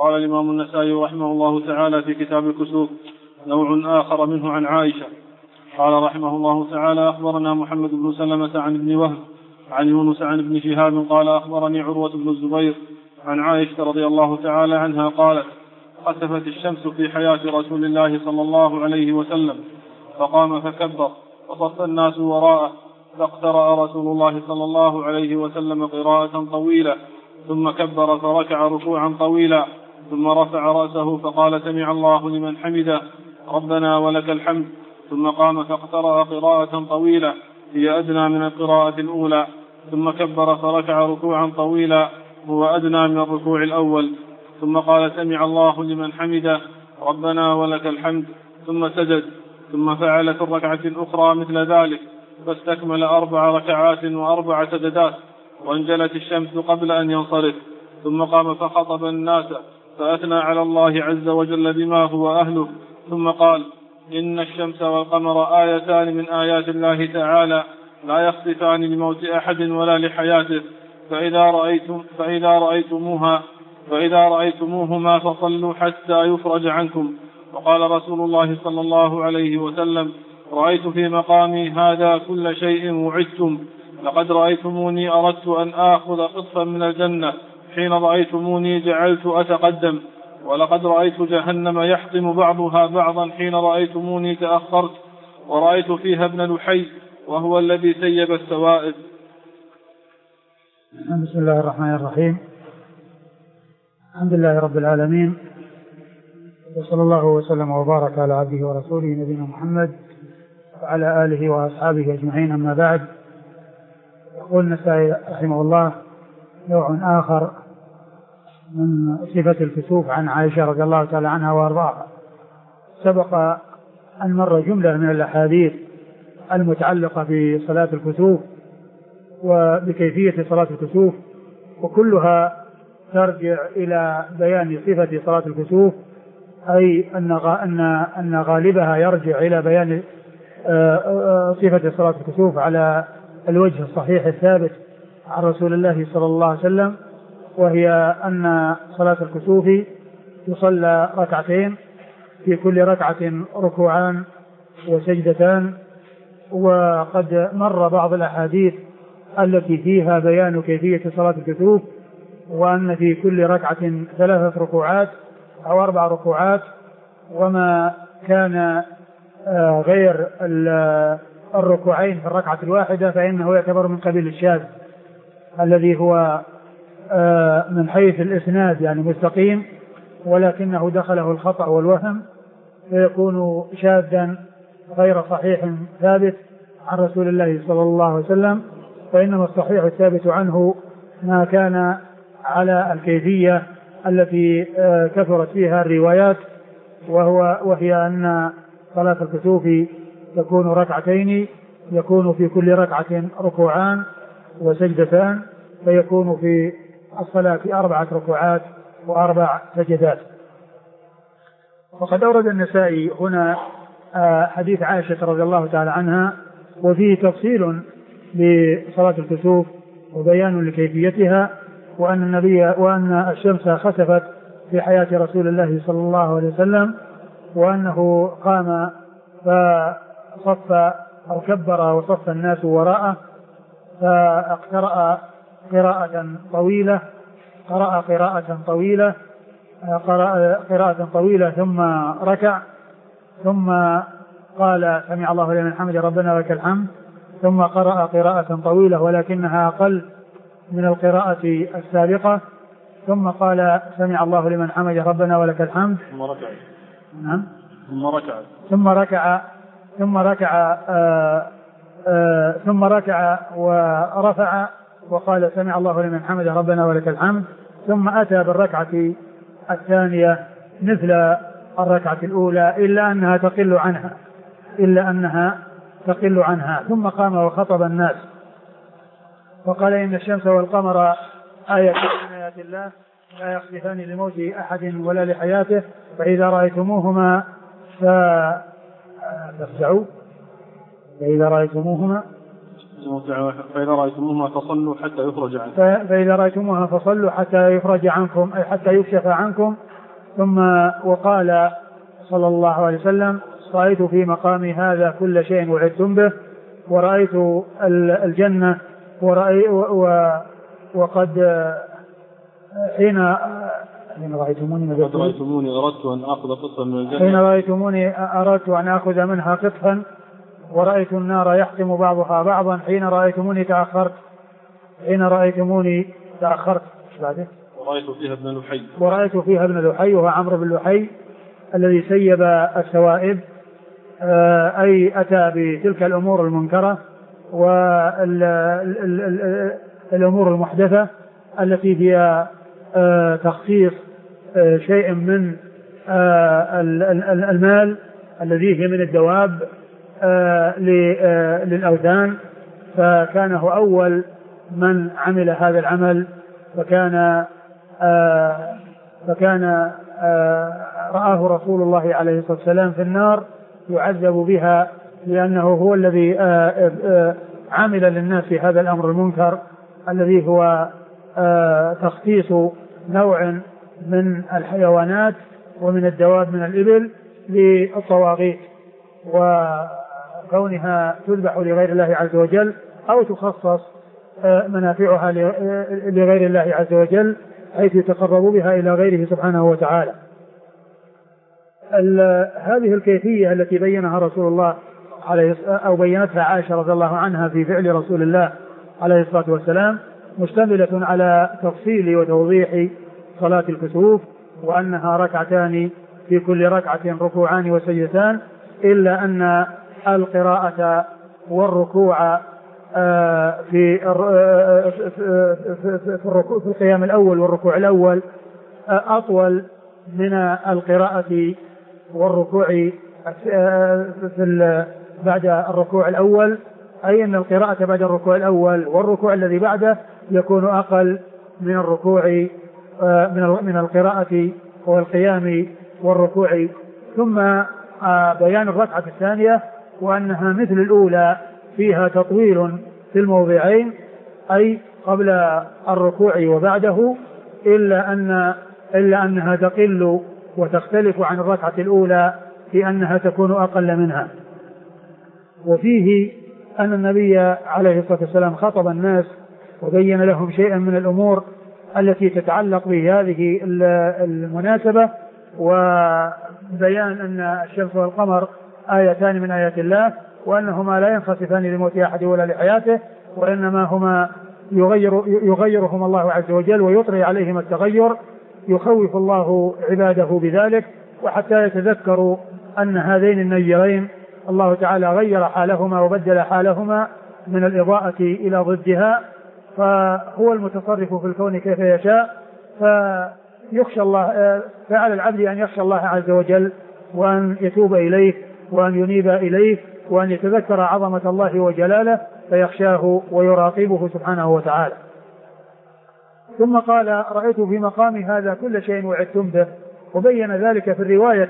قال الإمام النسائي رحمه الله تعالى في كتاب الكسوف: نوع آخر منه عن عائشة. قال رحمه الله تعالى: أخبرنا محمد بن سلمة عن ابن وهب عن يونس عن ابن شهاب قال: أخبرني عروة بن الزبير عن عائشة رضي الله تعالى عنها قالت: خسفت الشمس في حياة رسول الله صلى الله عليه وسلم فقام فكبر وصف الناس وراءه، فاقترأ رسول الله صلى الله عليه وسلم قراءة طويلة ثم كبر فركع ركوعا طويلا ثم رفع رأسه فقال: سمع الله لمن حمده ربنا ولك الحمد، ثم قام فاقترأ قراءة طويلة هي أدنى من القراءة الأولى ثم كبر فركع ركوعا طويلا هو أدنى من الركوع الأول، ثم قال: سمع الله لمن حمده ربنا ولك الحمد، ثم سجد، ثم فعل في الركعة الأخرى مثل ذلك فاستكمل 4 ركعات و4 سجدات، وانجلت الشمس قبل أن ينصرف، ثم قام فخطب الناس فأثنى على الله عز وجل بما هو أهله، ثم قال: إن الشمس والقمر آيتان من آيات الله تعالى لا يخسفان لموت أحد ولا لحياته، فإذا رأيتموهما فصلوا حتى يفرج عنكم. وقال رسول الله صلى الله عليه وسلم: رأيت في مقامي هذا كل شيء وعدتم، لقد رأيتموني أردت أن آخذ قطفا من الجنة، حين رأيتموني جعلت أتقدم، ولقد رأيت جهنم يحطم بعضها بعضا حين رأيتموني تأخرت، ورأيت فيها ابن لحي وهو الذي سيب السوائب. بسم الله الرحمن الرحيم. الحمد لله رب العالمين، وصلى الله وسلم وبارك على عبده ورسوله نبينا محمد وعلى آله وأصحابه أجمعين، أما بعد. يقول النسائي رحمه الله: نوع آخر من صفة الكسوف عن عائشة رضي الله تعالى عنها وأرضاها. سبق أن مر جملة من الأحاديث المتعلقة بصلاة الكسوف وبكيفية صلاة الكسوف، وكلها ترجع إلى بيان صفة صلاة الكسوف، أي أن غالبها يرجع إلى بيان صفة صلاة الكسوف على الوجه الصحيح الثابت عن رسول الله صلى الله عليه وسلم، وهي أن صلاة الكسوف تصلى ركعتين، في كل ركعة ركوعان وسجدتان. وقد مر بعض الأحاديث التي فيها بيان كيفية صلاة الكسوف، وأن في كل ركعة 3 ركوعات أو 4 ركوعات، وما كان غير الركوعين في الركعة الواحدة فإنه يعتبر من قبيل الشاذ، الذي هو من حيث الإسناد يعني مستقيم، ولكنه دخله الخطأ والوهم فيكون شاذا غير صحيح ثابت عن رسول الله صلى الله عليه وسلم. فإنما الصحيح الثابت عنه ما كان على الكيفية التي كثرت فيها الروايات، وهي أن صلاة الكسوف تكون ركعتين، يكون في كل ركعة ركوعان وسجدتان، فيكون في الصلاة 4 ركوعات و4 سجدات. وقد أورد النسائي هنا حديث عائشة رضي الله تعالى عنها، وفيه تفصيل لصلاة الكسوف وبيان لكيفيتها، وأن الشمس خسفت في حياة رسول الله صلى الله عليه وسلم، وأنه قام فصف أو كبر وصف الناس وراءه، فقرأ قراءة طويلة ثم ركع، ثم قال: سمع الله لمن حمده ربنا ولك الحمد، ثم قرأ قراءة طويلة ولكنها أقل من القراءة السابقة، ثم قال: سمع الله لمن حمده ربنا ولك الحمد، ثم ركع ورفع وقال: سمع الله لمن حمده ربنا ولك الحمد، ثم أتى بالركعة الثانية مثل الركعة الأولى إلا أنها تقل عنها، ثم قام وخطب الناس وقال: إن الشمس والقمر آية من آيات الله لا يخسفان لموت أحد ولا لحياته، فإذا رأيتموهما فافزعوا، فإذا رأيتموهما فصلوا حتى يفرج عنكم، فإذا رأيتموها فصلوا حتى يفرج عنكم، أي حتى يكشف عنكم، ثم وقال صلى الله عليه وسلم: رأيت في مقامي هذا كل شيء وعدتم به، ورأيت الجنة وقد حين رأيتموني أردت أن آخذ قطفا من الجنة، حين رأيتموني أردت أن آخذ منها قطفا، ورأيت النار يحطم بعضها بعضا حين رأيتموني تأخرت. ورأيت فيها ابن لحي وهو عمرو بن لحي الذي سيب السوائب، أي أتى بتلك الأمور المنكرة والأمور المحدثة التي هي تخصيص شيء من المال الذي هي من الدواب للأوثان، فكان هو أول من عمل هذا العمل، فكان رآه رسول الله عليه الصلاة والسلام في النار يعذب بها، لأنه هو الذي عمل للناس في هذا الأمر المنكر الذي هو تخصيص نوع من الحيوانات ومن الدواب من الإبل للطواغيت، وكونها تذبح لغير الله عز وجل أو تخصص منافعها لغير الله عز وجل حيث يتقرب بها إلى غيره سبحانه وتعالى. هذه الكيفية التي بينها رسول الله أو بينتها عائشة رضي الله عنها في فعل رسول الله عليه الصلاة والسلام مشتملة على تفصيل وتوضيح صلاة الكسوف، وأنها ركعتان في كل ركعة ركوعان وسجدتان، إلا أن القراءة والركوع في القيام الأول والركوع الأول أطول من القراءة والركوع بعد الركوع الأول، أي أن القراءة بعد الركوع الأول والركوع الذي بعده يكون أقل من الركوع من القراءة والقيام والركوع. ثم بيان الركعة الثانية وأنها مثل الأولى فيها تطويل في الموضعين، أي قبل الركوع وبعده، إلا أنها تقل وتختلف عن الركعة الأولى في أنها تكون أقل منها. وفيه أن النبي عليه الصلاة والسلام خطب الناس وبين لهم شيئا من الأمور التي تتعلق بهذه المناسبة، وبيان أن الشمس والقمر آيتان من آيات الله، وأنهما لا ينخسفان لموت أحد ولا لحياته، وإنما هما يغيرهم الله عز وجل ويطري عليهم التغير، يخوف الله عباده بذلك، وحتى يتذكروا أن هذين النيرين الله تعالى غير حالهما وبدل حالهما من الإضاءة إلى ضدها، فهو المتصرف في الكون كيف يشاء، فيخشى الله، فعلى العبد أن يخشى الله عز وجل وأن يتوب إليه وأن ينيب إليه وأن يتذكر عظمة الله وجلاله فيخشاه ويراقبه سبحانه وتعالى. ثم قال: رأيت في مقام هذا كل شيء وعدتم به، وبين ذلك في الرواية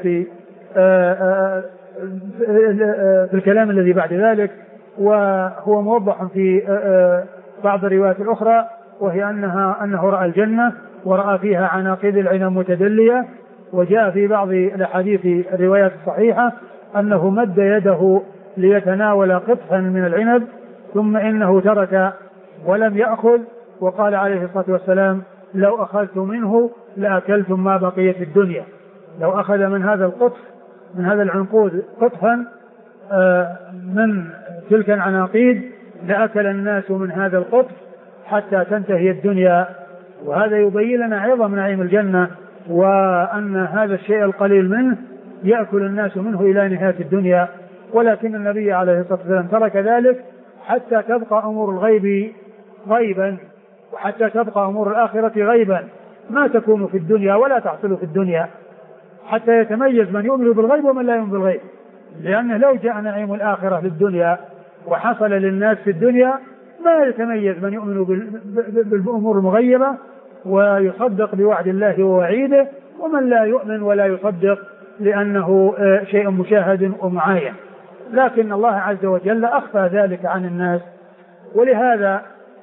في الكلام الذي بعد ذلك، وهو موضح في بعض الروايات الأخرى، وهي أنه رأى الجنة ورأى فيها عناقيد العنب متدلية، وجاء في بعض الأحاديث الروايات الصحيحة أنه مد يده ليتناول قطفا من العنب ثم إنه ترك ولم يأخذ، وقال عليه الصلاة والسلام: لو أخذت منه لأكلتم ما بقي في الدنيا. لو أخذ من هذا القطف من هذا العنقود قطفا من تلك العناقيد لأكل الناس من هذا القطف حتى تنتهي الدنيا. وهذا يبين لنا عظم نعيم الجنة، وأن هذا الشيء القليل منه يأكل الناس منه إلى نهاية الدنيا، ولكن النبي عليه الصلاة والسلام ترك ذلك حتى تبقى أمور الغيب غيبا، وحتى تبقى أمور الآخرة غيبا ما تكون في الدنيا ولا تحصل في الدنيا، حتى يتميز من يؤمن بالغيب ومن لا يؤمن بالغيب. لأنه لو جاء نعيم الآخرة للدنيا وحصل للناس في الدنيا ما يتميز من يؤمن بالأمور المغيبة ويصدق بوعد الله ووعيده، ومن لا يؤمن ولا يصدق لأنه شيء مشاهد ومعاين. لكن الله عز وجل أخفى ذلك عن الناس، ولهذا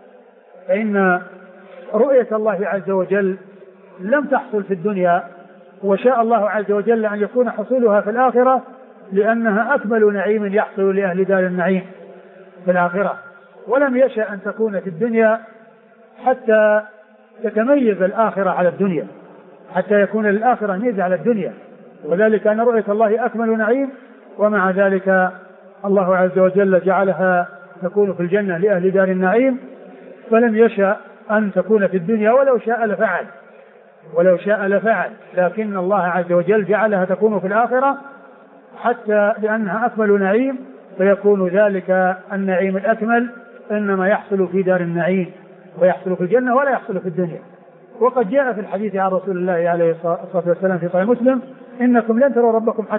فإن رؤية الله عز وجل لم تحصل في الدنيا وشاء الله عز وجل أن يكون حصولها في الآخرة لأنها أكمل نعيم يحصل لأهل دار النعيم في الآخرة، ولم يشأ أن تكون في الدنيا حتى تتميز الآخرة على الدنيا، حتى يكون للآخرة ميزة على الدنيا، وذلك أن رؤية الله أكمل نعيم، ومع ذلك الله عز وجل جعلها تكون في الجنة لأهل دار النعيم، فلم يشأ أن تكون في الدنيا، ولو شاء لفعل، لكن الله عز وجل جعلها تكون في الآخرة حتى لأنها أكمل نعيم، فيكون ذلك النعيم الأكمل إنما يحصل في دار النعيم، ويحصل في الجنة ولا يحصل في الدنيا. وقد جاء في الحديث عن رسول الله عليه الصلاة والسلام في صحيح مسلم: إنكم لن تروا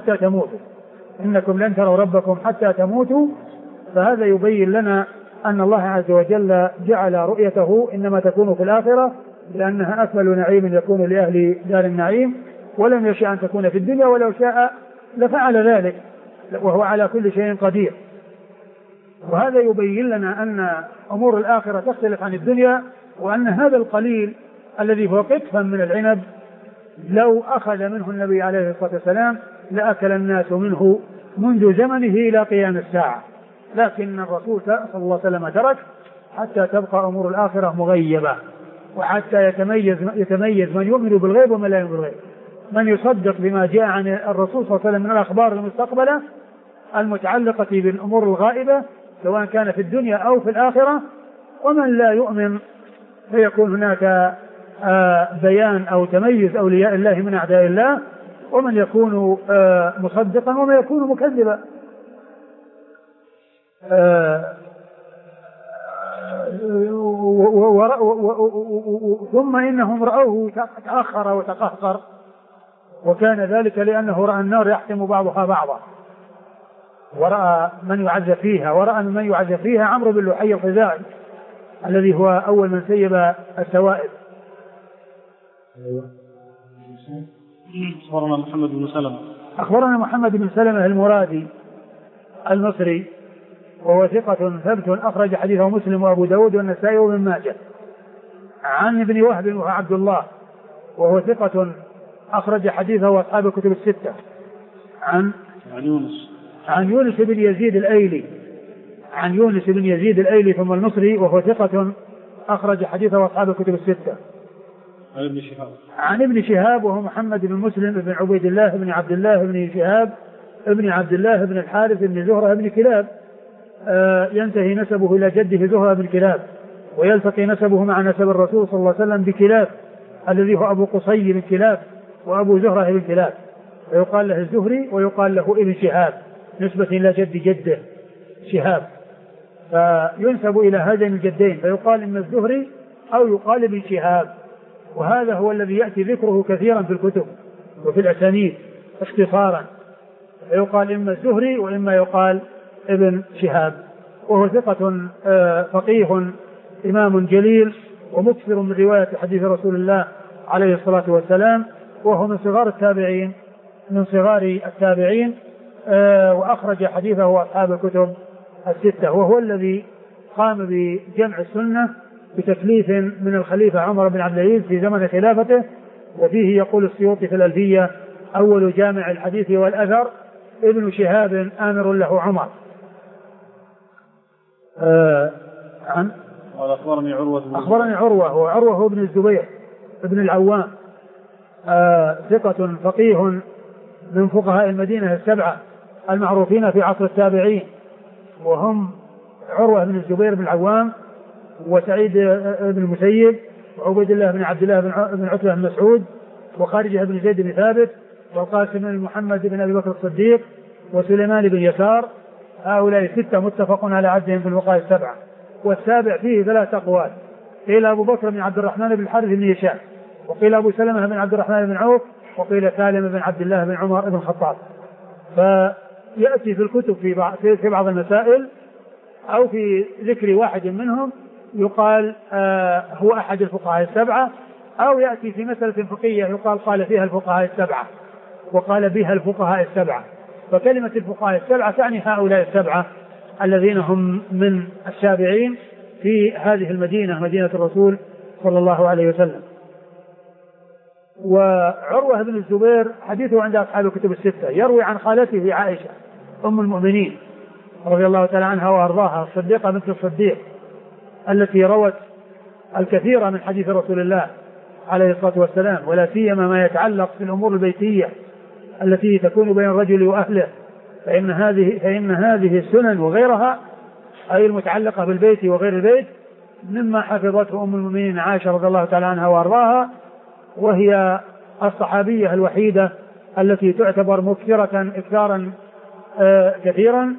ربكم حتى تموتوا، فهذا يبين لنا أن الله عز وجل جعل رؤيته إنما تكون في الآخرة لأنها أكمل نعيم يكون لأهل دار النعيم، ولم يشاء أن تكون في الدنيا، ولو شاء لفعل ذلك، وهو على كل شيء قدير. وهذا يبين لنا أن أمور الآخرة تختلف عن الدنيا، وأن هذا القليل الذي هو قطفا من العنب لو أخذ منه النبي عليه الصلاة والسلام لأكل الناس منه منذ زمنه إلى قيام الساعة، لكن الرسول صلى الله عليه وسلم ترك حتى تبقى أمور الآخرة مغيبة، وحتى يتميز من يؤمن بالغيب ومن لا يؤمن بالغيب، من يصدق بما جاء عن الرسول صلى الله عليه وسلم من الأخبار المستقبلة المتعلقة بالأمور الغائبة سواء كان في الدنيا أو في الآخرة، ومن لا يؤمن فيكون هناك بيان أو تميز أولياء الله من أعداء الله، ومن يكون مصدقا ومن يكون مكذبا. ثم إنهم رأوه تأخر وتقهقر، وكان ذلك لأنه رأى النار يحتم بعضها بعضا، ورأى من يعذب فيها، ورأى من يعذب فيها عمرو بن لحي الخزاعي الذي هو أول من سيب السوائب. أخبرنا محمد بن سلمة المرادي المصري، وهو ثقة ثبت أخرج حديثه مسلم وأبو داود والنسائي وابن ماجه. عن ابن وهب وهو عبد الله، وهو ثقة أخرج حديثه أصحاب الكتب الستة. عن يونس بن يزيد الأيلي ثم المصري، وهو ثقة أخرج حديثه أصحاب الكتب الستة. عن ابن شهاب وهو محمد بن مسلم بن عبيد الله بن عبد الله بن شهاب ابن عبد الله بن الحارث بن زهرة بن كلاب، ينتهي نسبه إلى جده زهرة بن كلاب، ويلتقي نسبه مع نسب الرسول صلى الله عليه وسلم بكلاب الذي هو أبو قصي بن كلاب وأبو زهرة بن كلاب، ويقال له الزهري ويقال له ابن شهاب نسبة إلى جده شهاب، فينسب إلى هذين الجدين، فيقال إن الزهري أو يقال ابن شهاب. وهذا هو الذي يأتي ذكره كثيرا في الكتب وفي الأسانيد اختصارا، فيقال إما الزهري وإما يقال ابن شهاب. وهو ثقة فقيه إمام جليل ومكثر من رواية حديث رسول الله عليه الصلاة والسلام، وهو من صغار التابعين وأخرج حديثه أصحاب الكتب الستة. وهو الذي قام بجمع السنة بتكليف من الخليفة عمر بن عبد العزيز في زمن خلافته، وفيه يقول السيوطي في الألفية: أول جامع الحديث والأثر ابن شهاب آمر له عمر. أخبرني عروة بن الزبير بن العوام، ثقة فقيه من فقهاء المدينة السبعة المعروفين في عصر التابعين، وهم عروة بن الزبير بن العوام وسعيد بن المسيب وعبيد الله بن عبد الله بن عتبة بن مسعود وخارجة بن زيد بن ثابت والقاسم بن محمد بن أبي بكر الصديق وسليمان بن يسار. هؤلاء ستة متفق على عدهم في الفقهاء السبعة. والسابع فيه 3 أقوال: قيل أبو بكر بن عبد الرحمن بن الحارث بن هشام، وقيل أبو سلمة بن عبد الرحمن بن عوف، وقيل سالم بن عبد الله بن عمر بن الخطاب. فيأتي في الكتب في بعض المسائل أو في ذكر واحد منهم يقال هو أحد الفقهاء السبعة، أو يأتي في مسألة فقهية يقال قال فيها الفقهاء السبعة وقال بها الفقهاء السبعة. فكلمة الفقهاء السبعة تعني هؤلاء السبعة الذين هم من التابعين في هذه المدينة، مدينة الرسول صلى الله عليه وسلم. وعروة بن الزبير حديثه عند أصحاب الكتب الستة، يروي عن خالته عائشة أم المؤمنين رضي الله تعالى عنها وأرضاها، الصديقة بنت الصديق التي روت الكثير من حديث رسول الله عليه الصلاة والسلام، ولا سيما ما يتعلق في الأمور البيتية التي تكون بين الرجل وأهله، فإن هذه السنن وغيرها أي المتعلقة بالبيت وغير البيت مما حفظته أم المؤمنين عائشة رضي الله تعالى عنها وأرضاها، وهي الصحابية الوحيدة التي تعتبر مكثرة إكثارا كثيرا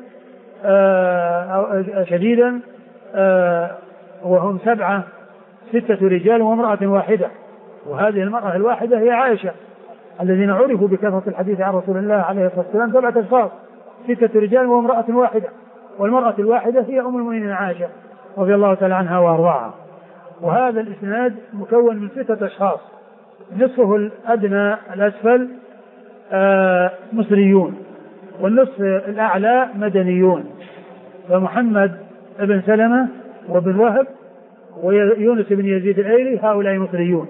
شديدا، وهم 6 رجال وامرأة واحدة، وهذه المرأة الواحدة هي عائشة الذين عرفوا بكثرة الحديث عن رسول الله عليه الصلاة والسلام 7 أشخاص، 6 رجال وامرأة واحدة، والمرأة الواحدة هي أم المؤمنين عائشة رضي الله تعالى عنها وأرضاها. وهذا الإسناد مكون من 6 أشخاص، نصفه الأدنى الأسفل مصريون، والنصف الأعلى مدنيون، فمحمد بن سلمة وابن وهب ويونس بن يزيد الأيلي هؤلاء مصريون،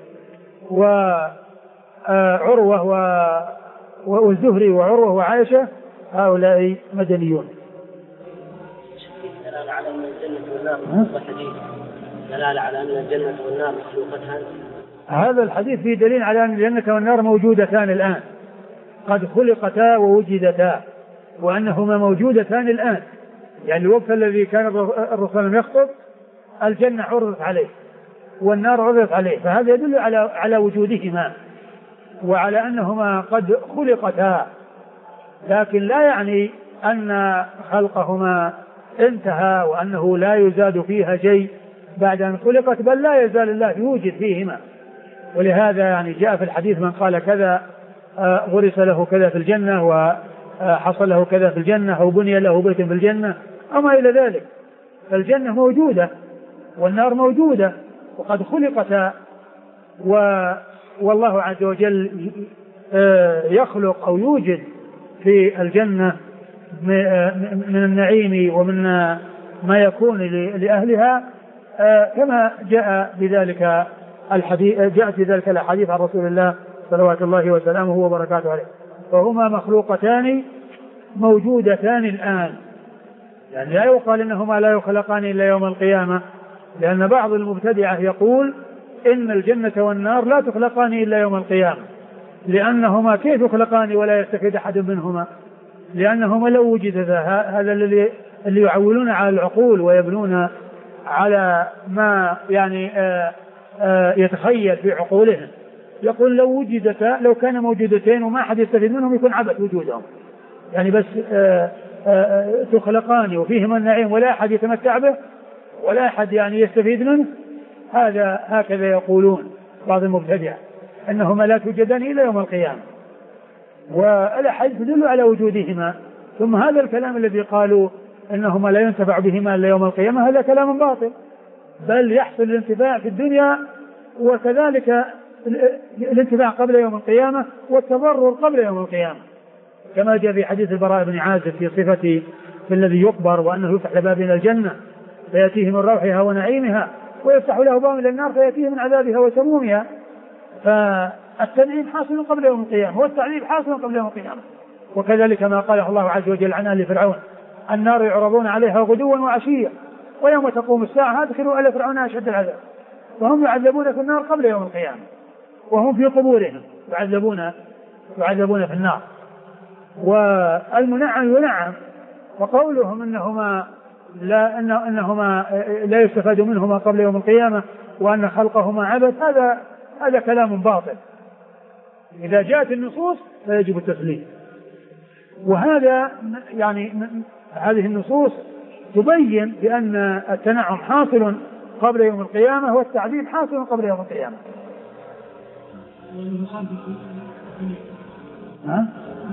وعروة والزهري وعروة وعائشة هؤلاء مدنيون. دلالة على أن الجنة والنار دلالة على أن الجنة والنار مخلوقتان. هذا الحديث فيه دليل على أن الجنة والنار موجودتان الآن، قد خلقتا ووجدتا، وأنهما موجودتان الآن، يعني الوقت الذي كان الرسول يخطب الجنة عرضت عليه والنار عرضت عليه، فهذا يدل على وجودهما وعلى أنهما قد خلقتا، لكن لا يعني أن خلقهما انتهى وأنه لا يزاد فيها شيء بعد أن خلقت، بل لا يزال الله يوجد فيهما. ولهذا يعني جاء في الحديث من قال كذا غرس له كذا في الجنة وحصل له كذا في الجنة أو بني له بيت في الجنة أما إلى ذلك، فالجنة موجودة والنار موجودة وقد خلقتا، والله عز وجل يخلق أو يوجد في الجنة من النعيم ومن ما يكون لأهلها كما جاء بذلك الحديث، جاءت بذلك الحديث عن رسول الله صلوات الله وسلامه وبركاته عليه، فهما مخلوقتان موجودتان الآن، يعني لا يقال إنهما لا يخلقان إلا يوم القيامة، لأن بعض المبتدعة يقول إن الجنة والنار لا تخلقان إلا يوم القيامة، لأنهما كيف يخلقان ولا يستفيد أحد منهما؟ لأنهما لو وجدتا، هذا اللي يعولون على العقول ويبنون على ما يعني يتخيل في عقولهم، يقول لو وجدتا، لو كان موجودتين وما أحد يستفيد منهم يكون عبث وجودهم، يعني بس تخلقان وفيهما النعيم ولا أحد يتمتع به ولا أحد يعني يستفيد منه، هذا هكذا يقولون بعض المبتدعة أنهما لا توجدان إلا يوم القيامة، والأحاديث تدل على وجودهما. ثم هذا الكلام الذي قالوا أنهما لا ينتفع بهما إلا يوم القيامة هذا كلام باطل، بل يحصل الانتفاع في الدنيا وكذلك الانتفاع قبل يوم القيامة والتضرر قبل يوم القيامة، كما جاء في حديث البراء بن عازب في صفة في الذي يقبر وأنه يفتح لباب إلى الجنة فيأتيه من روحها ونعيمها ويفتح له باب إلى النار فيأتيه من عذابها وسمومها، فالتنعيم حاصل قبل يوم القيامة والتعذيب حاصل قبل يوم القيامة. وكذلك ما قال الله عز وجل عن آل فرعون النار يعرضون عليها غدوا وعشيا ويوم تقوم الساعة أدخلوا آل فرعون أشد العذاب، وهم يعذبون في النار قبل يوم القيامة وهم في قبورهم يعذبون في النار. والمنعم ينعم، وقولهم أنهما لا يستفاد منهما قبل يوم القيامة وأن خلقهما عبث، هذا كلام باطل، إذا جاءت النصوص فيجب التسليم. وهذا يعني هذه النصوص تبين بأن التنعم حاصل قبل يوم القيامة والتعذيب حاصل قبل يوم القيامة. ها؟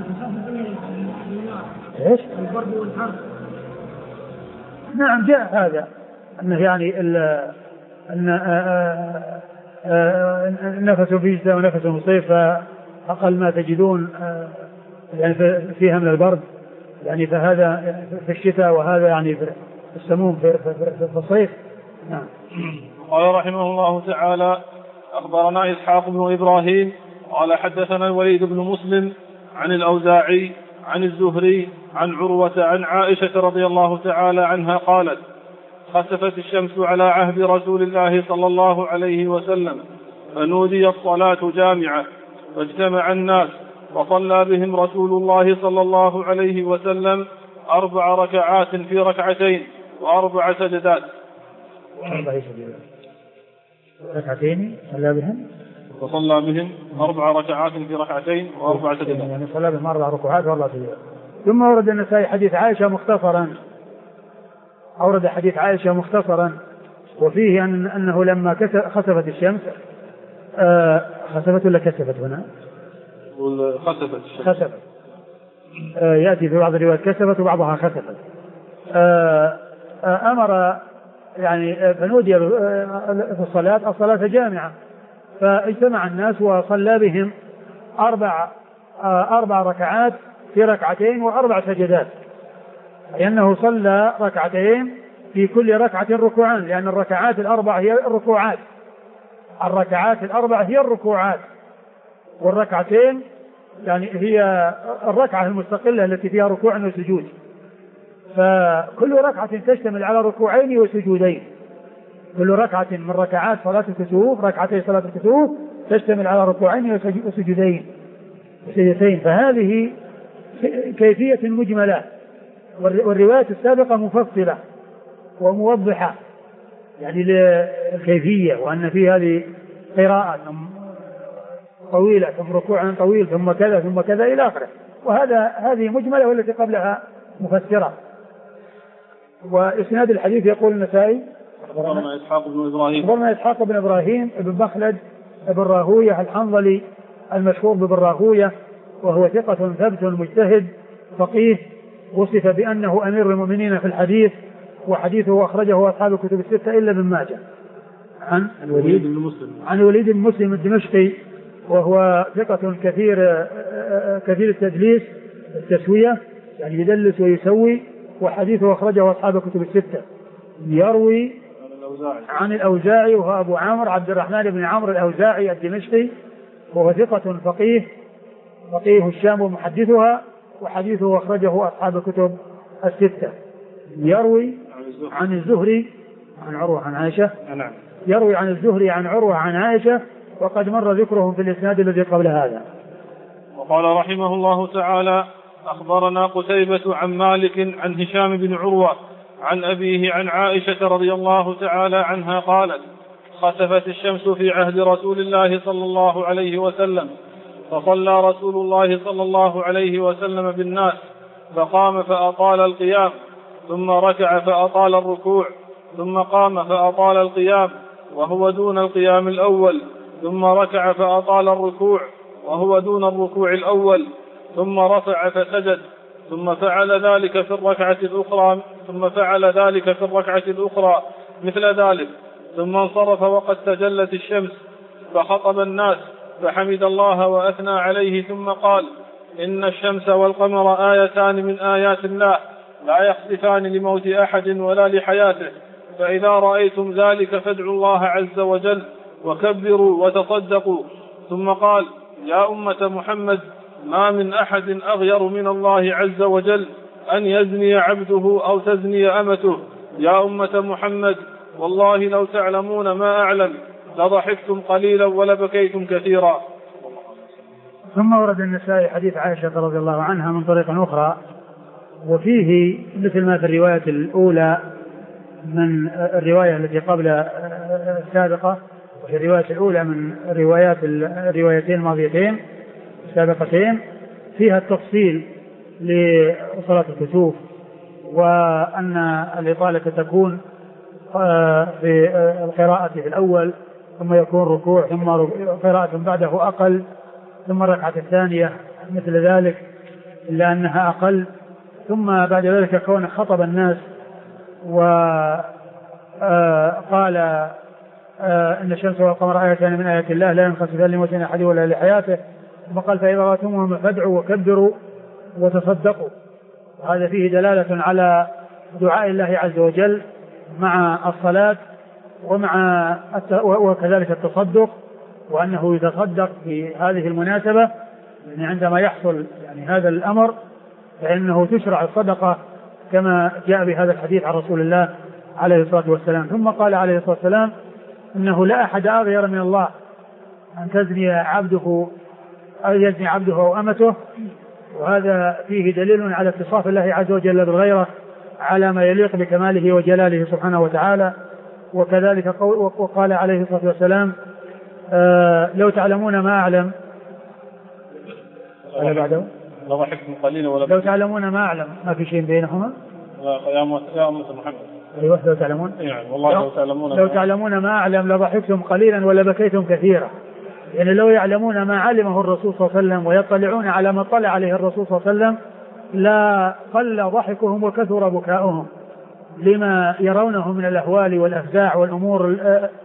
ايش؟ البرد والحر. نعم جاء هذا انه يعني نفس في الشتاء ونفس في الصيف اقل ما تجدون يعني فيها من البرد، يعني فهذا في الشتاء وهذا يعني في السموم في الصيف. نعم. قال رحمه الله تعالى: أخبرنا إسحاق بن إبراهيم قال حدثنا الوليد بن مسلم عن الأوزاعي عن الزهري عن عروة عن عائشة رضي الله تعالى عنها قالت خسفت الشمس على عهد رسول الله صلى الله عليه وسلم فنودي الصلاة جامعة فاجتمع الناس وصلى بهم رسول الله صلى الله عليه وسلم 4 ركعات في ركعتين و4 سجدات. ركعتين صلى بهم وصلى بهم 4 ركعات في ركعتين و4 سجدات، يعني صلى بهم 4 ركعات و4 سجدات. ثم ورد النسائي حديث عائشة مختصرا، أورد حديث عائشة مختصرا وفيه أنه لما خسفت الشمس خسفت ولا كسفت هنا؟ خسفت الشمس. خسفت. يأتي في بعض الروايات كسفت وبعضها خسفت. أمر يعني فنودي في الصلاة جامعة، فاجتمع الناس وصلى بهم 4 ركعات في ركعتين و4 سجدات، لأنه صلى ركعتين في كل ركعة ركوعان، لأن الركعات الأربع هي الركوعات، والركعتين يعني هي الركعة المستقلة التي فيها ركوع وسجود، فكل ركعة تشتمل على ركوعين وسجودين، كل ركعة من ركعات صلاة الكسوف، ركعتي صلاة الكسوف تشتمل على ركوعين وسجودين، فهذه كيفية مجملة، والرواية السابقة مفصلة وموضحة يعني للكيفية، وأن في هذه قراءة طويلة ثم ركوع طويل ثم كذا ثم كذا إلى آخره، هذه مجملة والتي قبلها مفسرة. وإسناد الحديث يقول النسائي أخبرنا إسحاق بن إبراهيم بن مخلد بن راهوية الحنظلي المشهور بن راهوية، وهو ثقة ثبت مجتهد فقيه، وصف بأنه أمير المؤمنين في الحديث، وحديثه أخرجه أصحاب الكتب الستة إلا ابن ماجه. عن الوليد بن مسلم الدمشقي، وهو ثقة كثير التدليس التسوية، يعني يدلس ويسوي، وحديثه أخرجه أصحاب الكتب الستة. يروي عن الأوزاعي، وهو أبو عمرو عبد الرحمن بن عمرو الأوزاعي الدمشقي، وهو ثقة فقيه الشام ومحدثها، وحديثه أخرجه أصحاب الكتب الستة. يروي عن الزهري عن عروة عن عائشة، يروي عن الزهري عن عروة عن عائشة، وقد مر ذكرهم في الإسناد الذي قبل هذا. وقال رحمه الله تعالى أخبرنا قتيبة عن مالك عن هشام بن عروة عن أبيه عن عائشة رضي الله تعالى عنها قالت خسفت الشمس في عهد رسول الله صلى الله عليه وسلم، فصلى رسول الله صلى الله عليه وسلم بالناس، فقام فأطال القيام، ثم ركع فأطال الركوع، ثم قام فأطال القيام وهو دون القيام الأول، ثم ركع فأطال الركوع وهو دون الركوع الأول، ثم رفع فسجد، ثم فعل ذلك في الركعة الأخرى مثل ذلك، ثم انصرف وقد تجلت الشمس، فخطب الناس فحمد الله وأثنى عليه، ثم قال إن الشمس والقمر آيتان من آيات الله لا يخسفان لموت أحد ولا لحياته، فإذا رأيتم ذلك فادعوا الله عز وجل وكبروا وتصدقوا. ثم قال يا أمة محمد ما من أحد أغير من الله عز وجل أن يزني عبده أو تزني أمته، يا أمة محمد والله لو تعلمون ما أعلم لضحكتم قليلا ولبكيتم كثيرا. ثم ورد النسائي حديث عائشة رضي الله عنها من طريق أخرى، وفيه مثل ما في الرواية الأولى من الرواية التي قبل السابقة، وفي الرواية الأولى من الروايتين الماضيتين السابقتين فيها التفصيل لصلاة الكسوف، وأن الإطالة تكون في القراءة في الأول، ثم يكون ركوع، ثم قراءة بعده أقل، ثم الركعة الثانية مثل ذلك إلا أنها أقل، ثم بعد ذلك كون خطب الناس وقال إن الشمس والقمر آيتان من آيات الله لا ينخسفان لموت أحد ولا لحياته، ثم قال فإذا رأيتموهما فادعوا وكبروا وتصدقوا. هذا فيه دلالة على دعاء الله عز وجل، مع الصلاة وكذلك التصدق وأنه يتصدق في هذه المناسبة، يعني عندما يحصل يعني هذا الأمر فإنه تشرع الصدقة كما جاء بهذا الحديث عن رسول الله عليه الصلاة والسلام. ثم قال عليه الصلاة والسلام إنه لا أحد أغير من الله أن تزني عبده أو يزني عبده أو أمته، وهذا فيه دليل على اتصاف الله عز وجل بالغيرة على ما يليق بكماله وجلاله سبحانه وتعالى. وكذلك وقال عليه الصلاة والسلام لو تعلمون ما أعلم لو تعلمون ما أعلم ما في شيء بينهما يا أمة محمد. أيوة لو تعلمون يعني والله لو تعلمون ما أعلم لضحكتم قليلا ولبكيتم كثيرا. يعني لو يعلمون ما علمه الرسول صلى الله عليه وسلم ويطلعون على ما طلع عليه الرسول صلى الله عليه وسلم لا قل ضحكهم وكثر بكاؤهم لما يرونه من الأهوال والأفزاع والأمور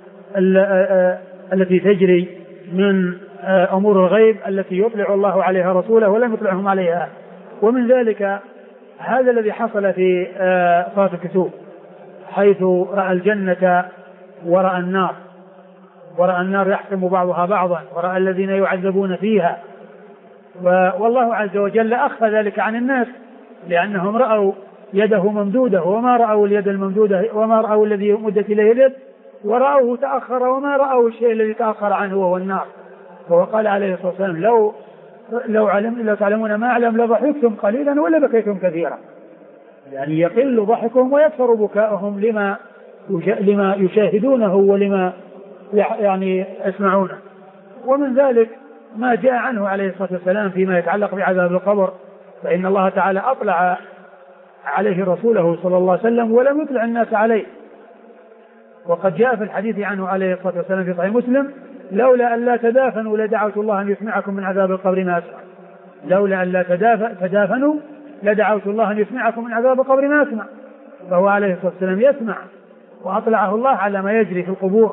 التي تجري من أمور الغيب التي يطلع الله عليها رسوله ولم يطلعهم عليها. ومن ذلك هذا الذي حصل في صلاة الكسوف، حيث رأى الجنة ورأى النار، ورأى النار يحكم بعضها بعضا، ورأى الذين يعذبون فيها. والله عز وجل أخفى ذلك عن الناس لأنهم رأوا يده ممدودة وما رأوا اليد الممدودة وما رأوا الذي مدت إليه اليد، ورأوه تأخر وما رأوا الشيء الذي تأخر عنه وهو النار. وقال عليه الصلاة والسلام لو تعلمون ما أعلم لضحكتم قليلا ولا بكيتم كثيرا. يعني يقل ضحكهم ويكثر بكاؤهم لما يشاهدونه ولما يعني يسمعونه. ومن ذلك ما جاء عنه عليه الصلاة والسلام فيما يتعلق بعذاب القبر، فإن الله تعالى أطلع عليه رسوله صلى الله عليه وسلم ولم يطلع الناس عليه. وقد جاء في الحديث عنه عليه الصلاة والسلام في صحيح مسلم لولا أن لا تدافنوا لدعوت الله أن يسمعكم من عذاب القبر ما أسمع. لولا أن لا تدافنوا لدعوت الله أن يسمعكم من عذاب القبر ما أسمع. فهو عليه الصلاة والسلام يسمع، وأطلعه الله على ما يجري في القبور.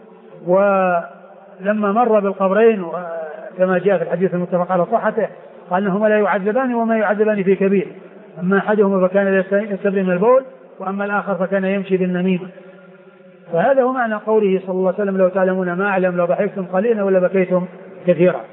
ولما مر بالقبرين كما جاء في الحديث المتفق على صحته قال أنهما لا يعذبان وما يعذبان في كبير، أما أحدهما فكان يستبرئ من البول وأما الآخر فكان يمشي بالنميمة. فهذا هو معنى قوله صلى الله عليه وسلم لو تعلمون ما أعلم لضحكتم قليلا ولا بكيتم كثيرا.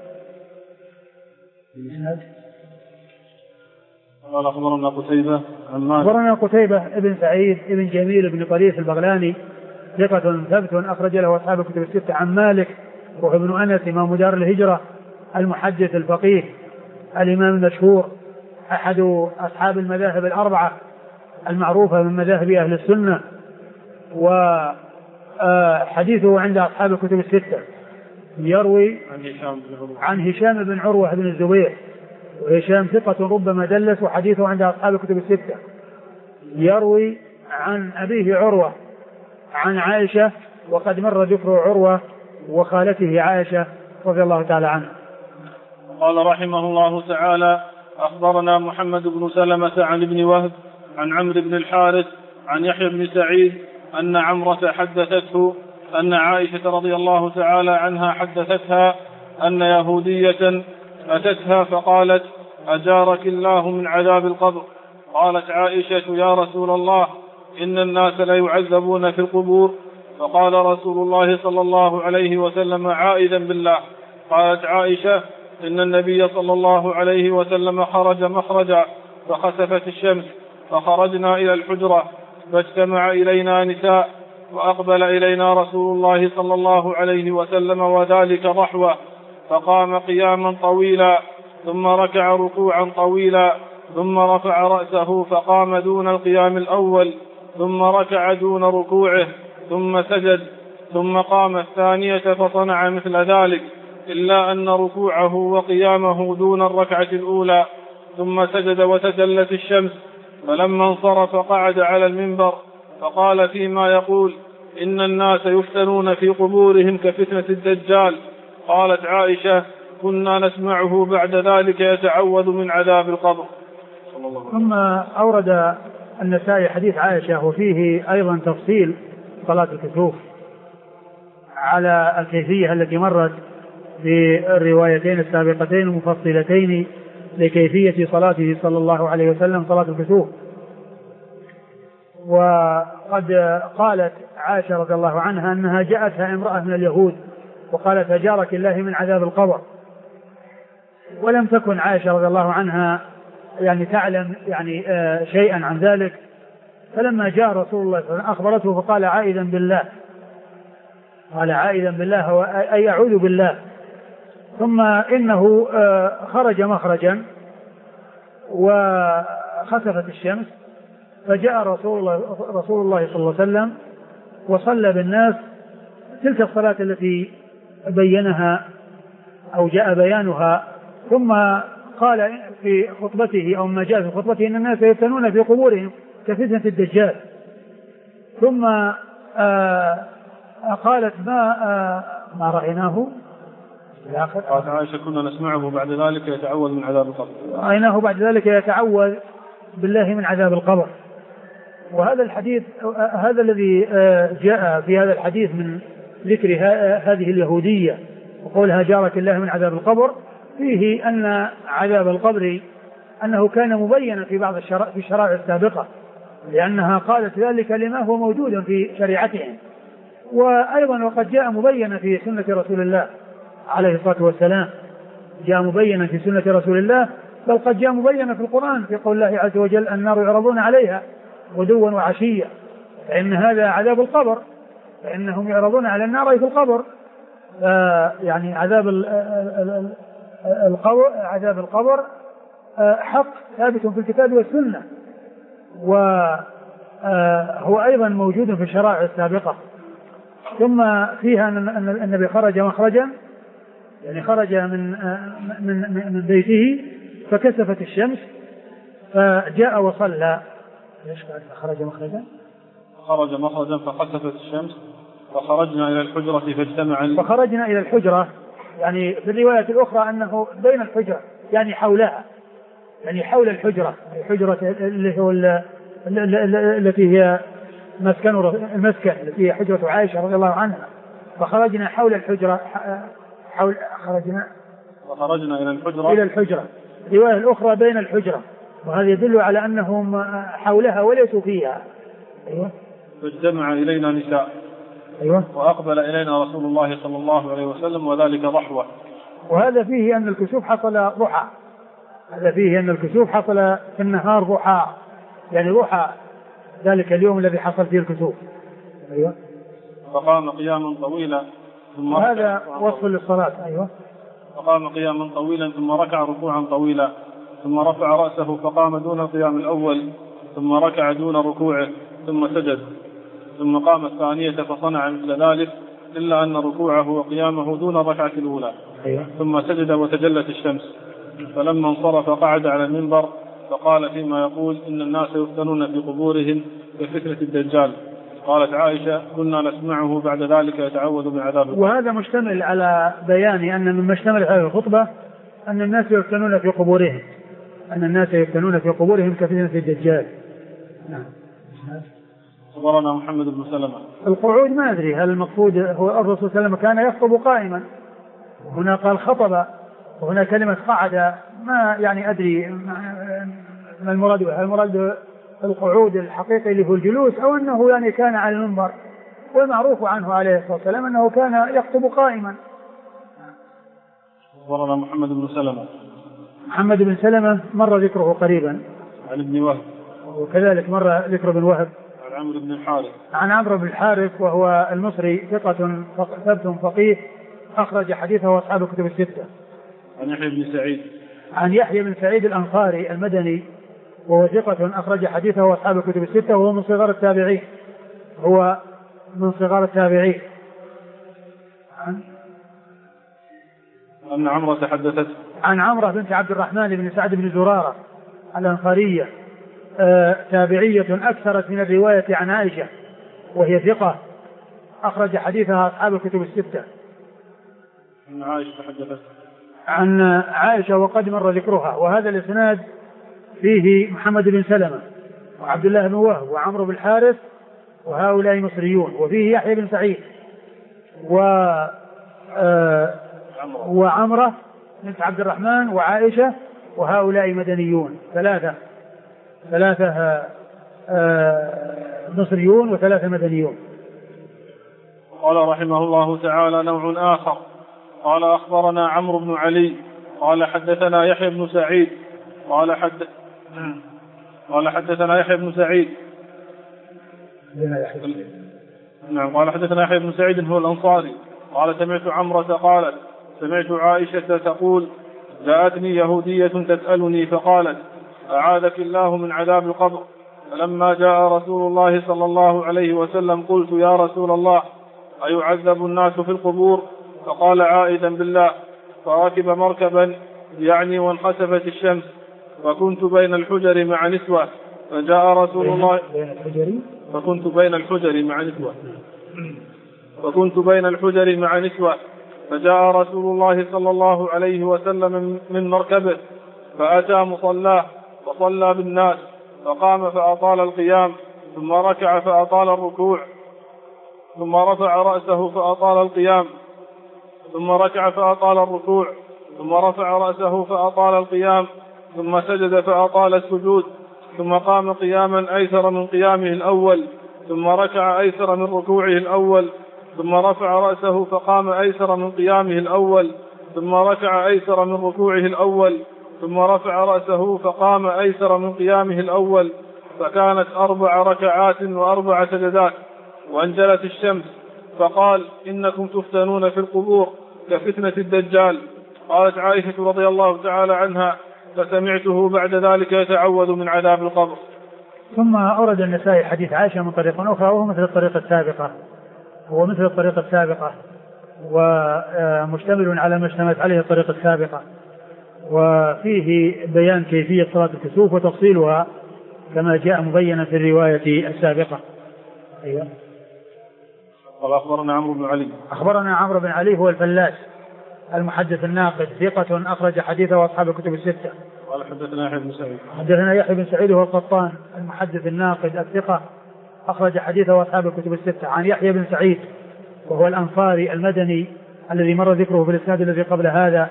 قال أخبرنا قتيبة ابن سعيد ابن جميل ابن طريف البغلاني ثقة ثبت أخرج له أصحاب الكتب الستة عن مالك وهو ابن أنس إمام دار الهجرة المحدث الفقيه الإمام المشهور أحد أصحاب المذاهب الأربعة المعروفة من مذاهب أهل السنة. وحديثه عند أصحاب الكتب الستة يروي عن هشام بن عروة بن الزبير، وهشام ثقة ربما دلس، وحديثه عند أصحاب الكتب الستة. يروي عن أبيه عروة عن عائشة، وقد مر ذكر عروة وخالته عائشة رضي الله تعالى عنها. قال رحمه الله تعالى أخبرنا محمد بن سلمة عن ابن وهب عن عمرو بن الحارث عن يحيى بن سعيد أن عمرة حدثته أن عائشة رضي الله تعالى عنها حدثتها أن يهودية أتتها فقالت أجارك الله من عذاب القبر. قالت عائشة يا رسول الله إن الناس لا يعذبون في القبور. فقال رسول الله صلى الله عليه وسلم عائذا بالله. قالت عائشة إن النبي صلى الله عليه وسلم خرج مخرجا فخسفت الشمس فخرجنا إلى الحجرة فاجتمع إلينا نساء وأقبل إلينا رسول الله صلى الله عليه وسلم وذلك ضحوة فقام قياما طويلا ثم ركع ركوعا طويلا ثم رفع رأسه فقام دون القيام الأول ثم ركع دون ركوعه ثم سجد ثم قام الثانية فصنع مثل ذلك إلا أن ركوعه وقيامه دون الركعة الأولى ثم سجد وتجلت الشمس. فلما انصرف قعد على المنبر فقال فيما يقول إن الناس يفتنون في قبورهم كفتنة الدجال. قالت عائشة كنا نسمعه بعد ذلك يتعوذ من عذاب القبر. ثم أورد النسائي حديث عائشة وفيه أيضا تفصيل صلاة الكسوف على الكيفية التي مرت في الروايتين السابقتين المفصلتين لكيفية صلاته صلى الله عليه وسلم صلاة الكسوف. وقد قالت عائشة رضي الله عنها أنها جاءتها امرأة من اليهود وقالت أجارك الله من عذاب القبر. ولم تكن عائشة رضي الله عنها يعني تعلم يعني شيئا عن ذلك. فلما جاء رسول الله صلى الله عليه وسلم أخبرته فقال عائذا بالله، قال عائذا بالله أي أعوذ بالله. ثم إنه خرج مخرجا وخسفت الشمس، فجاء رسول الله صلى الله عليه وسلم وصلى بالناس تلك الصلاة التي بينها أو جاء بيانها. ثم قال في خطبته أو ما جاء في خطبته إن الناس يفتنون في قبورهم كفتنة الدجال. ثم قالت ما رأيناه قالت عائشة كنا نسمعه بعد ذلك يتعوذ من عذاب القبر، رأيناه بعد ذلك يتعوذ بالله من عذاب القبر. وهذا الحديث هذا الذي جاء في هذا الحديث من ذكر هذه اليهودية وقولها جارك الله من عذاب القبر فيه أن عذاب القبر أنه كان مبينا في بعض الشرائع السابقة، لأنها قالت ذلك لما هو موجود في شريعتهم، وأيضا وقد جاء مبينا في سنة رسول الله عليه الصلاة والسلام، جاء مبينا في سنة رسول الله، بل قد جاء مبينا في القرآن في قول الله عز وجل النار يعرضون عليها غدوا وعشيا، فإن هذا عذاب القبر، فإنهم يعرضون على النار في القبر. يعني عذاب القبر حق ثابت في الكتاب والسنة، وهو أيضا موجود في الشرائع السابقة. ثم فيها أن النبي خرج مخرجا، يعني خرج من بيته فكسفت الشمس فجاء وصلى. ليش قال خرج مخرجا؟ خرج مخرجا فخسفت الشمس فخرجنا إلى الحجرة فخرجنا إلى الحجرة، يعني في الرواية الأخرى أنه بين الحجرة يعني حولها، يعني حول الحجرة، الحجرة اللي هو التي هي المسكن التي هي حجرة عائشة رضي الله عنها. فخرجنا حول الحجرة فخرجنا إلى الحجرة. الرواية الأخرى بين الحجرة، وهذا يدل على أنهم حولها وليسوا فيها. أيوة. فاجتمع إلينا نساء. أيوة. وأقبل إلينا رسول الله صلى الله عليه وسلم وذلك ضحوة. وهذا فيه أن الكسوف حصل ضحى، هذا فيه أن الكسوف حصل في النهار ضحى، يعني ضحى ذلك اليوم الذي حصل فيه الكسوف. أيوة. فقام قياما طويلا ثم هذا وصف للصلاة. أيوة. فقام قياما طويلا ثم ركع ركوعا طويلا ثم رفع رأسه فقام دون القيام الأول ثم ركع دون ركوعه ثم سجد ثم قام الثانية فصنع مثل ذلك إلا أن ركوعه وقيامه دون الركعة الأولى. أيوة. ثم سجد وتجلت الشمس. فلما انصرف قعد على المنبر فقال فيما يقول إن الناس يفتنون في قبورهم كفتنة الدجال. قالت عائشة كنا نسمعه بعد ذلك يتعوذ من عذاب القبر. وهذا مشتمل على بيان أن مما اشتمل هذه الخطبة أن الناس يفتنون في قبورهم، أن الناس يفتنون في قبورهم كفتنة الدجال. نعم. أخبرنا محمد بن سلمة. القعود ما أدري هل المقصود هو الرسول صلى الله عليه وسلم كان يخطب قائما، هنا قال خطب وهنا كلمة قعد، ما يعني أدري ما المراد، هل المراد القعود الحقيقي اللي هو الجلوس أو أنه يعني كان على المنبر. والمعروف عنه عليه الصلاة والسلام أنه كان يخطب قائما. أخبرنا محمد بن سلمة. محمد بن سلمة مر ذكره قريبا. عن ابن وهب. وكذلك مر ذكر ابن وهب. عن عمرو بن الحارث. عن عمرو بن الحارث وهو المصري ثقة ثبت فقيه أخرج حديثه أصحاب الكتب الستة. عن يحيى بن سعيد. عن يحيى بن سعيد الأنصاري المدني وهو ثقة أخرج حديثه أصحاب الكتب الستة وهو من صغار التابعين. هو من صغار التابعين. أن عمرة تحدثت. عن عمرة بنت عبد الرحمن بن سعد بن زرارة الأنصارية تابعية أكثرت من الرواية عن عائشة وهي ثقة أخرج حديثها أصحاب الكتب الستة. عن عائشة تحدثت. عن عائشة وقد مر ذكرها. وهذا الإسناد فيه محمد بن سلمة وعبد الله بن وهب وعمرو بن الحارث وهؤلاء مصريون، وفيه يحيى بن سعيد وعمرة بنت عبد الرحمن وعائشة وهؤلاء مدنيون، ثلاثة مصريون وثلاثة مدنيون. قال رحمه الله تعالى: نوع آخر. قال: أخبرنا عمرو بن علي قال حدثنا يحيى بن سعيد قال حدثنا يحيى بن سعيد قال حدثنا يحيى بن سعيد هو الأنصاري قال: سمعت عمرة قالت: سمعت عائشة تقول: جاءتني يهودية تسألني فقالت: أعاذك الله من عذاب القبر. فلما جاء رسول الله صلى الله عليه وسلم قلت: يا رسول الله، أيعذب الناس في القبور؟ فقال: عائذا بالله. فركب مركبا يعني وانخسفت الشمس، فكنت بين الحجر مع نسوة، فجاء رسول الله فكنت بين الحجر مع نسوة فجاء رسول الله صلى الله عليه وسلم من مركبه، فأتى مصلاه وصلى بالناس، فقام فأطال القيام، ثم ركع فأطال الركوع، ثم رفع رأسه فأطال القيام، ثم ركع فأطال الركوع، ثم رفع رأسه فأطال القيام، ثم سجد فأطال السجود، ثم قام قياما أيسر من قيامه الأول، ثم ركع أيسر من ركوعه الأول، ثم رفع رأسه فقام أيسر من قيامه الأول، ثم ركع أيسر من ركوعه الأول، ثم رفع رأسه فقام أيسر من قيامه الأول، فكانت 4 ركعات و4 سجدات. وانجلت الشمس، فقال: إنكم تفتنون في القبور كفتنة الدجال. قالت عائشة رضي الله تعالى عنها: فسمعته بعد ذلك يتعوذ من عذاب القبر. ثم أورد النسائي حديث عائشة من طريق أخرى، وهو مثل الطريقة السابقة، ومشتمل على ما اشتملت عليه الطريقة السابقة، وفيه بيان كيفية صلاة الكسوف وتفصيلها كما جاء مبينا في الرواية السابقة. أيوة. قال: أخبرنا عمرو بن علي هو الفلاس المحدث الناقد ثقة أخرج حديثه أصحاب الكتب الستة. قال: حدثنا يحيى بن سعيد هو القطان المحدث الناقد الثقة أخرج حديثه أصحاب الكتب الستة. عن يحيى بن سعيد وهو الأنصاري المدني الذي مر ذكره في الإسناد الذي قبل هذا،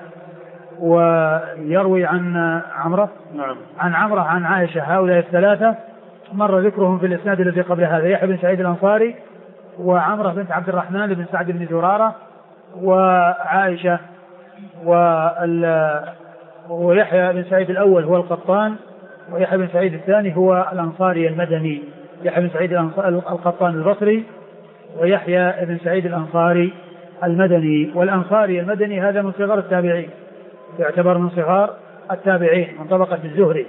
ويروي عن عمرة عن عمرة عن عائشة. هؤلاء الثلاثة مر ذكرهم في الإسناد الذي قبل هذا: يحيى بن سعيد الأنصاري، وعمرة بنت عبد الرحمن بن سعد بن زرارة، وعائشة، ويحيى بن سعيد الأول هو القطان، ويحيى بن سعيد الثاني هو الأنصاري المدني. يحيى بن سعيد القطان البصري، ويحيى بن سعيد الأنصاري المدني. والأنصاري المدني هذا من صغار التابعين، يعتبر من صغار التابعين من طبقة الزهري.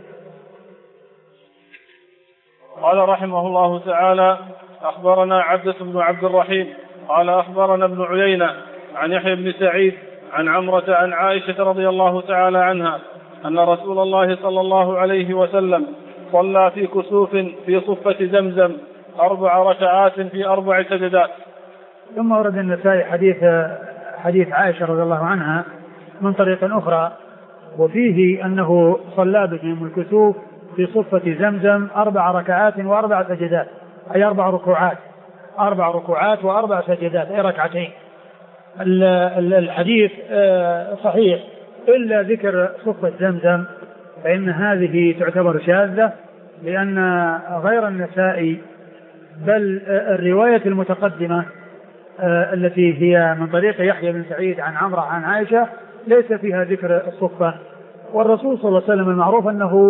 قال رحمه الله تعالى: أخبرنا عبدة بن عبد الرحيم قال: أخبرنا ابن عيينة عن يحيى بن سعيد عن عمرة عن عائشة رضي الله تعالى عنها أن رسول الله صلى الله عليه وسلم صلى في كسوف في صفة زمزم 4 ركعات في 4 سجدات. ثم ورد النسائي حديث عائشة رضي الله عنها من طريق أخرى، وفيه أنه صلى بهم الكسوف في صفة زمزم 4 ركعات و4 سجدات، أي 4 ركوعات و4 سجدات، أي ركعتين. الحديث صحيح إلا ذكر صفة زمزم، فإن هذه تعتبر شاذة، لأن غير النسائي بل الرواية المتقدمة التي هي من طريق يحيى بن سعيد عن عمرة عن عائشة ليس فيها ذكر الصفة. والرسول صلى الله عليه وسلم المعروف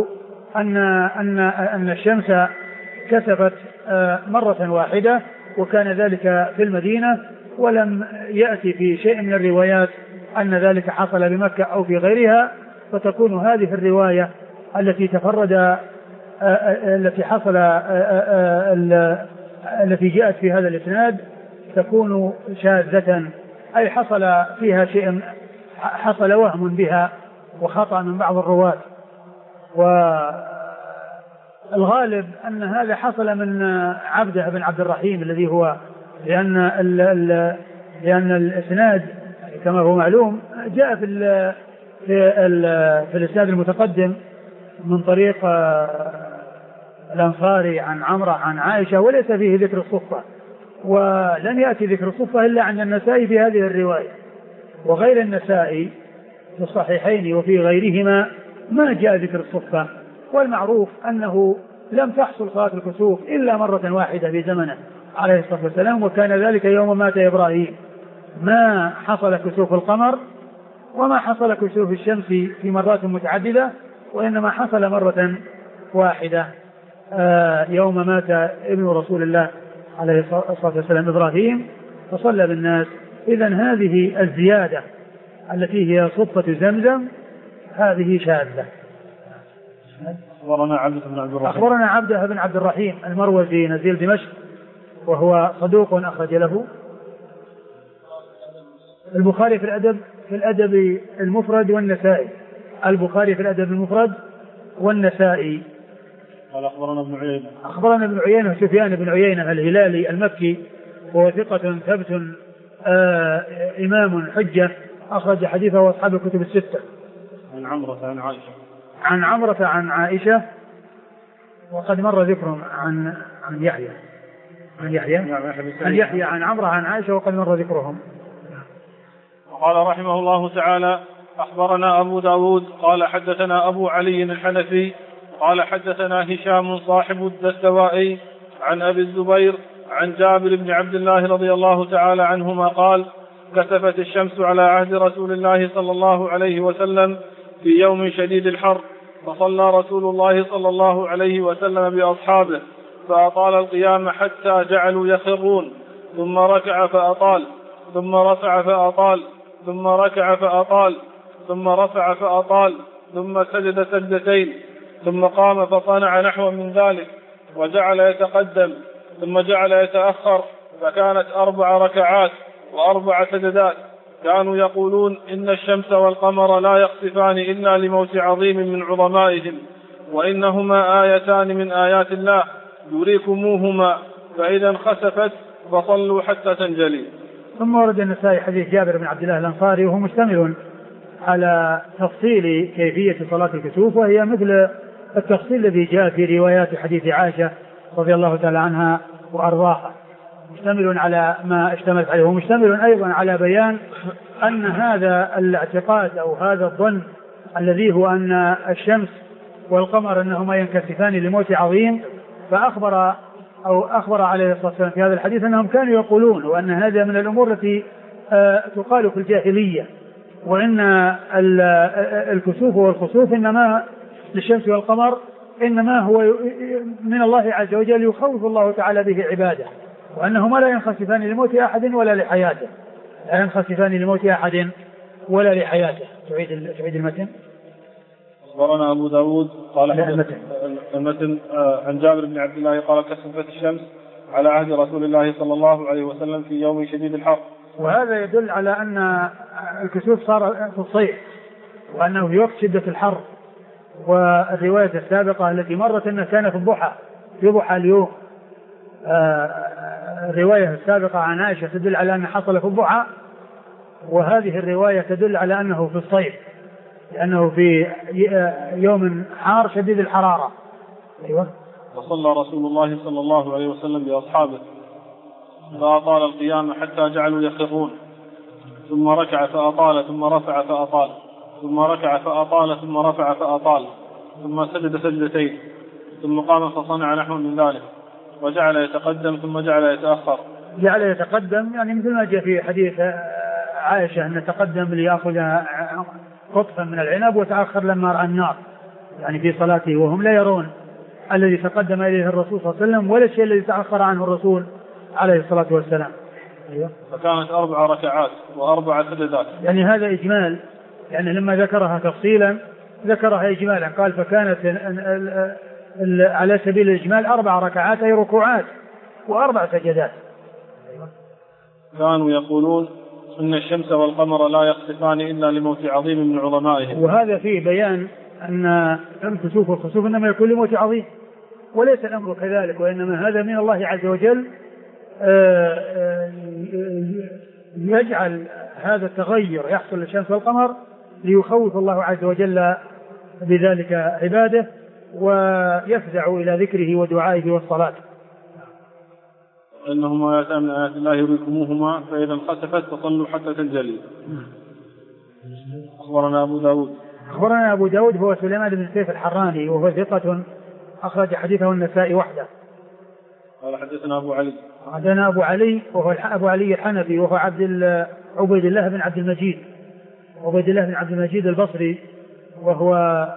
أن الشمس كسفت مرة واحدة، وكان ذلك في المدينة، ولم يأتي في شيء من الروايات أن ذلك حصل بمكة أو في غيرها، فتكون هذه الرواية التي تفرد التي جاءت في هذا الإسناد تكون شاذة، أي حصل فيها شيء، حصل وهم بها وخطأ من بعض الرواة. والغالب أن هذا حصل من عبده بن عبد الرحيم الذي هو، لأن الإسناد كما هو معلوم جاء في الإسناد المتقدم من طريق الأنصاري عن عمرة عن عائشة، وليس فيه ذكر الصفة، ولم يأتي ذكر الصفة إلا عند النسائي في هذه الرواية. وغير النسائي في الصحيحين وفي غيرهما ما جاء ذكر الصفة. والمعروف أنه لم تحصل صلاة الكسوف إلا مرة واحدة في زمنه، عليه الصلاة والسلام، وكان ذلك يوم مات إبراهيم. ما حصل كسوف القمر وما حصل كسوف الشمس في مرات متعددة، وإنما حصل مرة واحدة يوم مات ابن رسول الله عليه الصلاة والسلام إبراهيم فصلى بالناس. إذن هذه الزيادة التي هي صدفة زمزم هذه شاذة. أخبرنا عبده بن عبد الرحيم المروزي نزيل دمشق، وهو صدوق أخرج له البخاري في الأدب المفرد والنسائي. البخاري في الأدب المفرد والنسائي. قال أخبرنا ابن عيينة سفيان بن عيينة الهلالي المكي، وهو ثقة ثبت إمام حجة، أخرج حديثه أصحاب الكتب الستة. عن عمرة عن عائشة، وقد مر ذكرهم عن يحيى عن عمرة عن عائشة، وقد مر ذكرهم. قال رحمه الله تعالى: أخبرنا أبو داود قال حدثنا أبو علي الحنفي قال حدثنا هشام صاحب الدستوائي عن أبي الزبير عن جابر بن عبد الله رضي الله تعالى عنهما قال: كسفت الشمس على عهد رسول الله صلى الله عليه وسلم في يوم شديد الحر، فصلى رسول الله صلى الله عليه وسلم بأصحابه فأطال القيام حتى جعلوا يخرون، ثم ركع فأطال، ثم رفع فأطال، ثم ركع فأطال، ثم رفع فأطال، ثم سجد سجدتين، ثم قام فصنع نحو من ذلك، وجعل يتقدم ثم جعل يتأخر، فكانت 4 ركعات و4 سجدات. كانوا يقولون: إن الشمس والقمر لا يخسفان إلا لموت عظيم من عظمائهم، وإنهما آيتان من آيات الله يريكموهما، فإذا انخسفت فصلوا حتى تنجلي. ثم ورد النسائي حديث جابر بن عبد الله الأنصاري، وهو مشتمل على تفصيل كيفية صلاة الكسوف، وهي مثل التفصيل الذي جاء في روايات حديث عائشة رضي الله تعالى عنها وأرضاها، مشتمل على ما اشتملت عليه، ومشتمل أيضا على بيان أن هذا الاعتقاد أو هذا الظن الذي هو أن الشمس والقمر أنهما ينكسفان لموت عظيم، أخبر عليه الصلاة والسلام في هذا الحديث أنهم كانوا يقولون، وأن هذا من الأمور التي تقال في الجاهلية، وإن الكسوف والخسوف إنما للشمس والقمر إنما هو من الله عز وجل يخوف الله تعالى به عباده، وأنهما لا ينخسفان لموت أحد ولا لحياته، لا ينخسفان لموت أحد ولا لحياته. تعيد المتن. أخبرنا أبو داود قال المتن عن جابر بن عبد الله قال: كسفت الشمس على عهد رسول الله صلى الله عليه وسلم في يوم شديد الحر. وهذا يدل على أن الكسوف صار في الصيف، وأنه في وقت شدة الحر. والرواية السابقة التي مرت أنه كان في الضحى، في ضحى اليوم، الرواية السابقة عن عائشة تدل على أنه حصل في الضحى، وهذه الرواية تدل على أنه في الصيف، لأنه في يوم حار شديد الحرارة. أيوة. وصلى رسول الله صلى الله عليه وسلم بأصحابه فأطال القيام حتى جعلوا يخرون، ثم ركع فأطال، ثم رفع فأطال، ثم ركع فأطال، ثم رفع فأطال، ثم سجد سجدتين، ثم قام فصنع نحو من ذلك، وجعل يتقدم ثم جعل يتأخر. جعل يتقدم يعني مثل ما جاء في حديث عائشة أن تقدم ليأخذ قطفا من العنب وتأخر لما رأى النار، يعني في صلاته، وهم لا يرون الذي تقدم إليه الرسول صلى الله عليه وسلم ولا الشيء الذي تأخر عنه الرسول عليه الصلاة والسلام. أيوة. فكانت 4 ركعات و4 سجدات. يعني هذا إجمال، يعني لما ذكرها تفصيلا ذكرها إجمالا، قال فكانت على سبيل الإجمال 4 ركعات أي ركوعات و4 سجدات. كانوا يقولون: إن الشمس والقمر لا يخسفان إلا لموت عظيم من عظمائهم. وهذا فيه بيان أن الكسوف والخسوف إنما يكون لموت عظيم، وليس الأمر كذلك، وإنما هذا من الله عز وجل يجعل هذا التغير يحصل للشمس والقمر ليخوف الله عز وجل بذلك عباده ويفزعوا إلى ذكره ودعائه والصلاة. إنهما آيتان من آيات الله يريكموهما، فإذا انخسفت فصلوا حتى تنجلي. أخبرنا أبو داود هو سليمان بن سيف الحراني، وهو ثقة أخرج حديثه النسائي وحده. قال حدثنا أبو علي. حدثنا أبو علي وهو أبو علي الحنفي وهو عبيد الله بن عبد المجيد، عبيد الله بن عبد المجيد البصري، وهو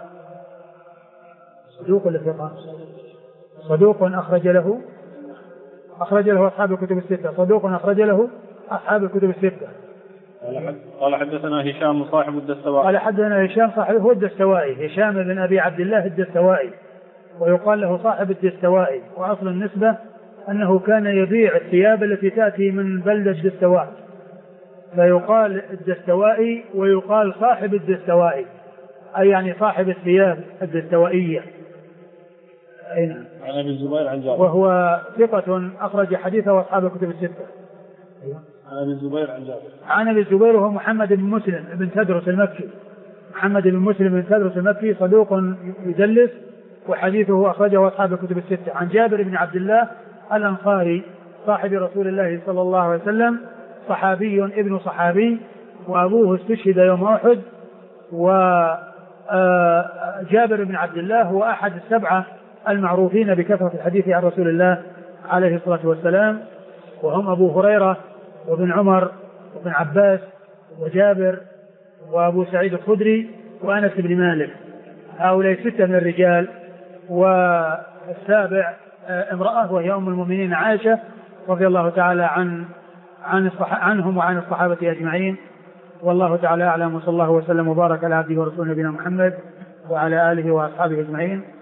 صدوق الثقة، صدوق أخرج له أصحاب الكتب الستة، صدوق أخرج له أصحاب الكتب الستة. قال حدثنا هشام صاحب الدستوائي. قال حدثنا هشام صاحبه الدستوائي، هشام بن أبي عبد الله الدستوائي، ويقال له صاحب الدستوائي، وأصل النسبة أنه كان يبيع الثياب التي تأتي من بلدة الدستواء، فيقال الدستوائي ويقال صاحب الدستوائي، أي يعني صاحب الثياب الدستوائية. عن أبي الزبير عن جابر، وهو ثقة أخرج حديثه أصحاب الكتب الستة. عن أبي الزبير عن جابر. عن أبي الزبير وهو محمد بن مسلم بن تدرس المكي، محمد بن مسلم بن تدرس المكي، صدوق يدلس، وحديثه أخرجه أصحاب الكتب الستة. عن جابر بن عبد الله الأنصاري صاحب رسول الله صلى الله عليه وسلم، صحابي ابن صحابي، وأبوه استشهد يوم أحد. وجابر بن عبد الله هو أحد السبعة المعروفين بكثرة الحديث عن رسول الله عليه الصلاة والسلام، وهم أبو هريرة وابن عمر وابن عباس وجابر وأبو سعيد الخدري وأنس بن مالك، هؤلاء ستة من الرجال. والسابع امرأة وهي أم المؤمنين عائشة رضي الله تعالى عنهم وعن الصحابة أجمعين. والله تعالى أعلم، وصلى الله وسلم وبارك على عبده ورسوله نبينا محمد وعلى آله وأصحابه أجمعين.